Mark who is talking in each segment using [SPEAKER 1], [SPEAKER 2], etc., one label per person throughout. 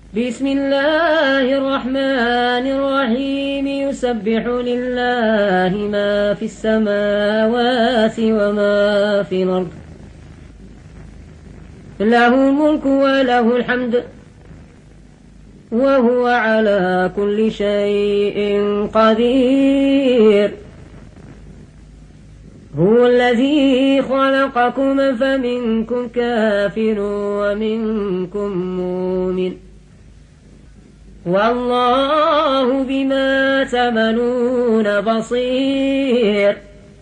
[SPEAKER 1] بسم الله الرحمن الرحيم يسبح لله ما في السماوات وما في الأرض له الملك وله الحمد وهو على كل شيء قدير. هو الذي خلقكم فمنكم كافر ومنكم مؤمن والله بما تعملون بصير.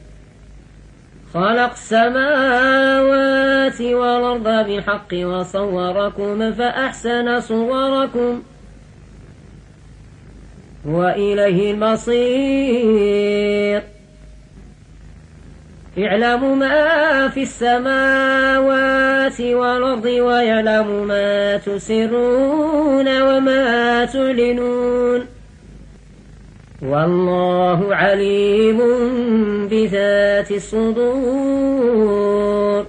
[SPEAKER 1] خلق السماوات والأرض بالحق وصوركم فأحسن صوركم وإليه المصير. يعلم ما في السماوات والأرض ويعلم ما تسرون وما تعلنون والله عليم بذات الصدور.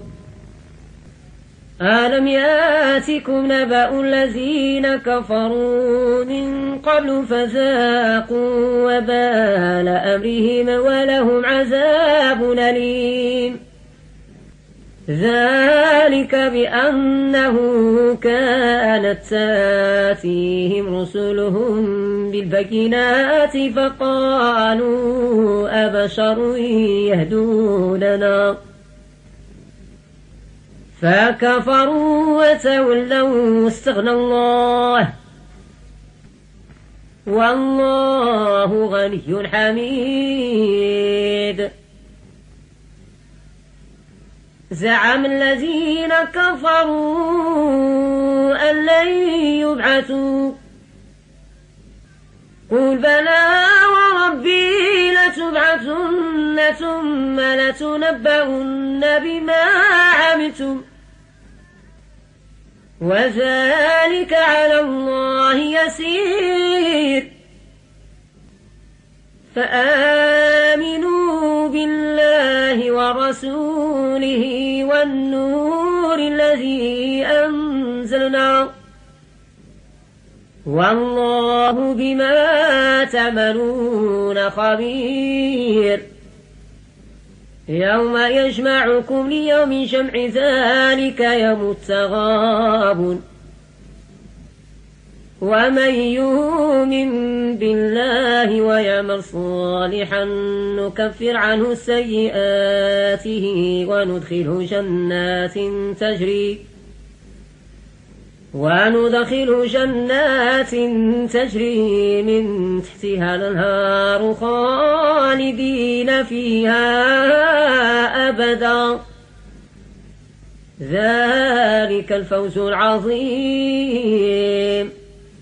[SPEAKER 1] ألم ياتكم نبأ الذين كفروا من قبل فذاقوا وبال أمرهم ولهم عذاب أليم. ذلك بأنه كانت تأتيهم رسلهم بالبينات فقالوا أبشر يهدوننا فكفروا وتولوا واستغنى الله والله غني حميد. زعم الذين كفروا أن لن يبعثوا قل بلى وربي لتبعثن ثم لتنبؤن بما عملتم وذلك على الله يسير. فآمنوا بالله ورسوله والنور الذي أنزلنا والله بما تعملون خبير. يوم يجمعكم ليوم جمع ذلك يوم التغابن ومن يؤمن بالله ويعمل صالحا نكفر عنه سيئاته وندخله جنات تجري من تحتها الأنهار خالدين فيها أبدا. ذلك الفوز العظيم.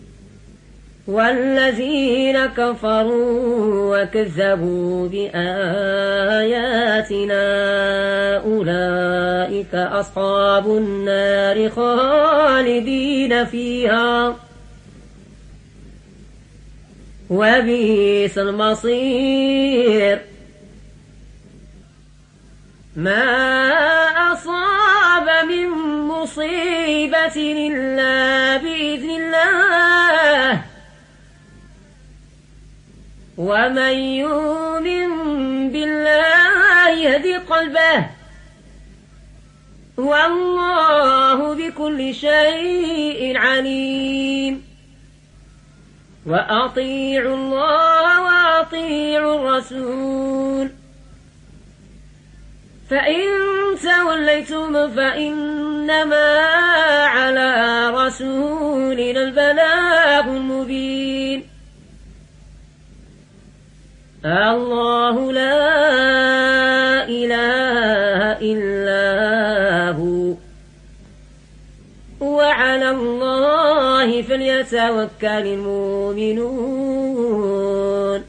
[SPEAKER 1] والذين كفروا وكذبوا بآياتنا أولئك أصحاب النار خالدين فيها وبئس المصير. ما أصاب من مصيبة إلا بإذن الله ومن يؤمن بالله يهد قلبه والله بكل شيء عليم. وأطيعوا الله وأطيعوا الرسول فإن توليتم فإنما على رسولنا البلاغ المبين. الله لا إله إلا هو وعلى الله فليتوكل المؤمنون.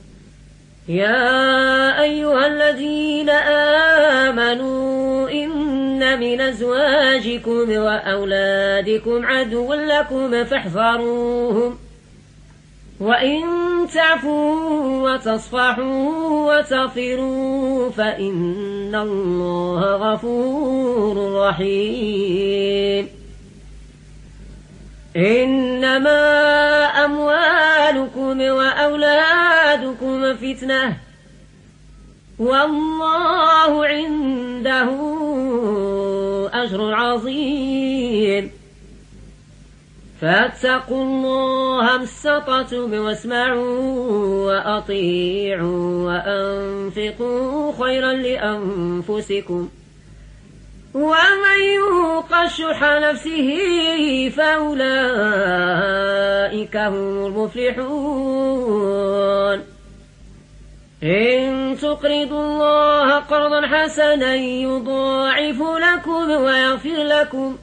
[SPEAKER 1] يا أيها الذين آمنوا إن من أزواجكم وأولادكم عدوا لكم فاحذروهم وإن تعفوا وتصفحوا وتغفروا فإن الله غفور رحيم. إنما أموالكم وأولادكم فتنة والله عنده أجر عظيم فاتقوا الله ما استطعتم واسمعوا وأطيعوا وأنفقوا خيرا لأنفسكم ومن يوق شح نفسه فأولئك هم المفلحون إن تقرضوا الله قرضا حسنا يضاعف لكم ويغفر لكم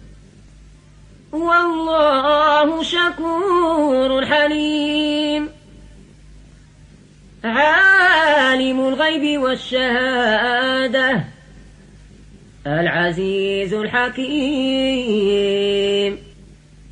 [SPEAKER 1] والله شكور حليم عالم الغيب والشهادة العزيز الحكيم